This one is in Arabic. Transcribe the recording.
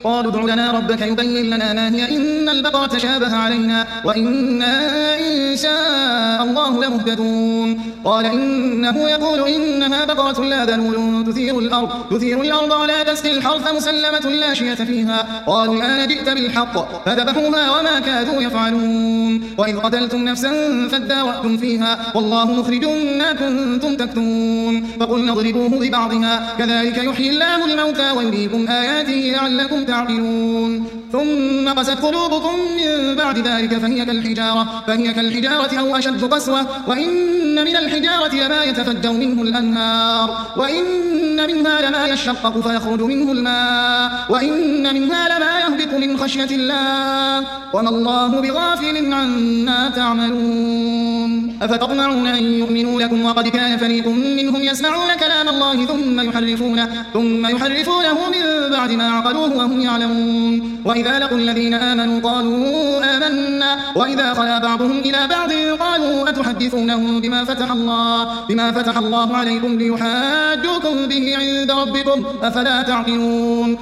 قالوا ادع لنا ربك يبين لنا ما هي إن البقرة تشابه علينا وإنا إن شاء الله لمهتدون. قال إنه يقول إنها بقرة لا ذلول تثير الأرض ولا تسقي الحرث مسلمة لا شية فيها. قالوا الآن جئت بالحق فذبحوها وما كادوا يفعلون. وإذ قتلتم نفسا فادارأتم فيها والله مخرج ما كنتم تكتمون. فقلنا اضربوه ببعضها كذلك يحيي الله الموتى ويريكم آياته لعلكم تعقلون. ثم قست قلوبكم من بعد ذلك فهي كالحجارة أو أشد قسوة. وإن من الحجارة لما يتفجر منه الأنهار وإن منها لما يشقق فيخرج منه الماء وإن منها لما يهبط من خشية الله وما الله بغافل عما تعملون. أفتطمعون أن يؤمنوا لكم وقد كان فريق منهم يسمعون كلام الله ثم يحرفونه من بعد ما عقلوه وهم يعلمون. وإذا لقوا الذين آمنوا قالوا آمنا وإذا خلا بعضهم إلى بعض قالوا أتحدثونهم بما فتح الله عليكم ليحاجوكم به عند ربكم أفلا تعقلون.